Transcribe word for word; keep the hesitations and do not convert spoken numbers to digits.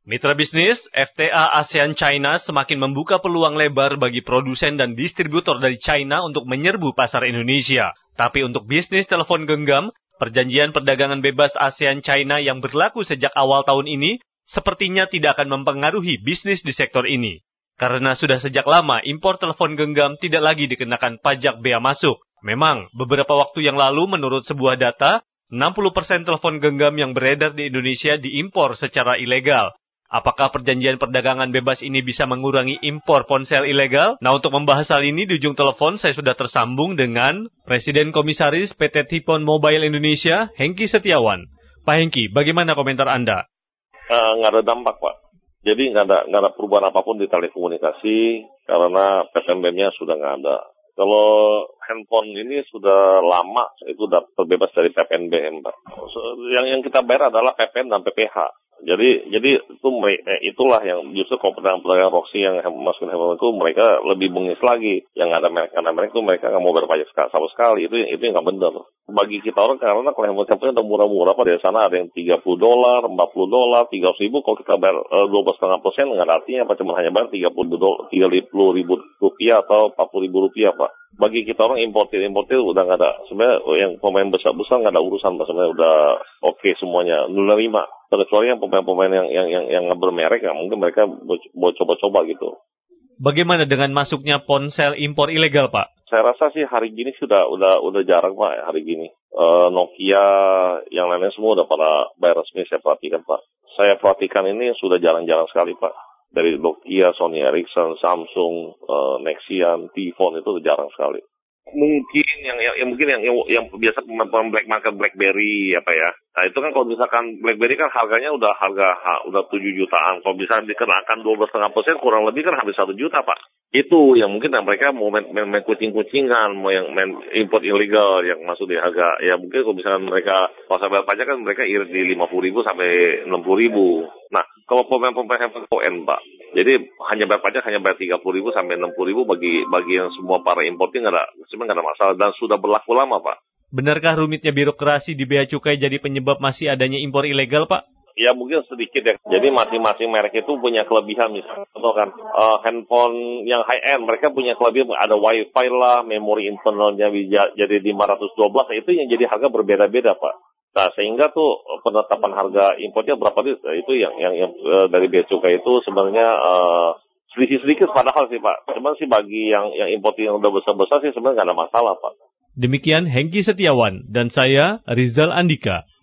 Mitra bisnis, F T A ASEAN China semakin membuka peluang lebar bagi produsen dan distributor dari China untuk menyerbu pasar Indonesia. Tapi untuk bisnis telepon genggam, perjanjian perdagangan bebas ASEAN China yang berlaku sejak awal tahun ini sepertinya tidak akan mempengaruhi bisnis di sektor ini. Karena sudah sejak lama impor telepon genggam tidak lagi dikenakan pajak bea masuk. Memang, beberapa waktu yang lalu menurut sebuah data, enam puluh persen telepon genggam yang beredar di Indonesia diimpor secara ilegal. Apakah perjanjian perdagangan bebas ini bisa mengurangi impor ponsel ilegal? Nah, untuk membahas hal ini di ujung telepon saya sudah tersambung dengan Presiden Komisaris P T Tipon Mobile Indonesia, Hengki Setiawan. Pak Hengki, bagaimana komentar Anda? Uh, nggak ada dampak, Pak. Jadi nggak ada, nggak ada perubahan apapun di telekomunikasi karena P P M B-nya sudah nggak ada. Kalau handphone ini sudah lama, itu sudah terbebas dari P P M B, Pak. Yang, yang kita bayar adalah P P N dan P P H. Jadi, jadi itu eh, itulah yang justru kalau pedagang-pedagang Roxy yang masukin handphone itu mereka lebih bengis lagi. Yang ada merek, karena merek itu mereka nggak mau bayar pajak sama sekali. Itu itu yang nggak benar. Bagi kita orang karena kalau handphone udah murah-murah, Pak, dari sana ada yang tiga puluh dolar, empat puluh dolar, tiga ratus ribu. Kalau kita bayar eh, dua belas koma lima persen nggak ada artinya, Pak. Cuma hanya bayar tiga puluh ribu rupiah atau empat puluh ribu rupiah, Pak. Bagi kita orang importir-importir udah nggak ada. Sebenarnya yang pemain besar-besar nggak ada urusan, Pak. Sebenarnya udah oke okay semuanya. Nol lima. Kecuali yang pemain-pemain yang yang yang, yang bermerek, ya mungkin mereka mau coba-coba gitu. Bagaimana dengan masuknya ponsel impor ilegal, Pak? Saya rasa sih hari gini sudah udah udah jarang, Pak, hari gini. Uh, Nokia yang lainnya semua udah pada bayar resmi, saya perhatikan, Pak. Saya perhatikan ini sudah jarang-jarang sekali, Pak. Dari Nokia, Sony Ericsson, Samsung, uh, Nexian, T-Phone itu jarang sekali. Mungkin yang, yang, yang mungkin yang, yang yang biasa pemain black market BlackBerry apa ya. Nah itu kan kalau misalkan BlackBerry kan harganya udah harga ha, udah tujuh jutaan. Kalau bisa dikenakan dua belas koma lima persen kurang lebih kan habis satu juta, Pak. Itu yang mungkin yang mereka mau main, main, main kucing-kucingan, mau yang main import ilegal yang masuk di harga. Ya mungkin kalau misalkan mereka kalau saya bayar pajak kan mereka irit di lima puluh ribu sampai enam puluh ribu. Nah kalau pemain-pemain handphone O N, Pak. Jadi hanya bayar pajak hanya bayar tiga puluh ribu sampai enam puluh ribu bagi bagi yang semua para importir nggak ada, sebenarnya nggak ada masalah dan sudah berlaku lama, Pak. Benarkah rumitnya birokrasi di Bea Cukai jadi penyebab masih adanya impor ilegal, Pak? Ya mungkin sedikit ya. Jadi masing-masing merek itu punya kelebihan, misalnya atau kan uh, handphone yang high end mereka punya kelebihan, ada wifi lah, memori internalnya bisa jadi lima ratus dua belas, itu yang jadi harga berbeda-beda, Pak. Nah sehingga tuh penetapan harga impornya berapa itu yang yang, yang uh, dari Bea Cukai itu sebenarnya uh, sedikit-sedikit padahal sih, Pak. Cuman sih bagi yang yang impor yang udah besar-besar sih sebenarnya nggak ada masalah, Pak. Demikian Hengki Setiawan dan saya Rizal Andika.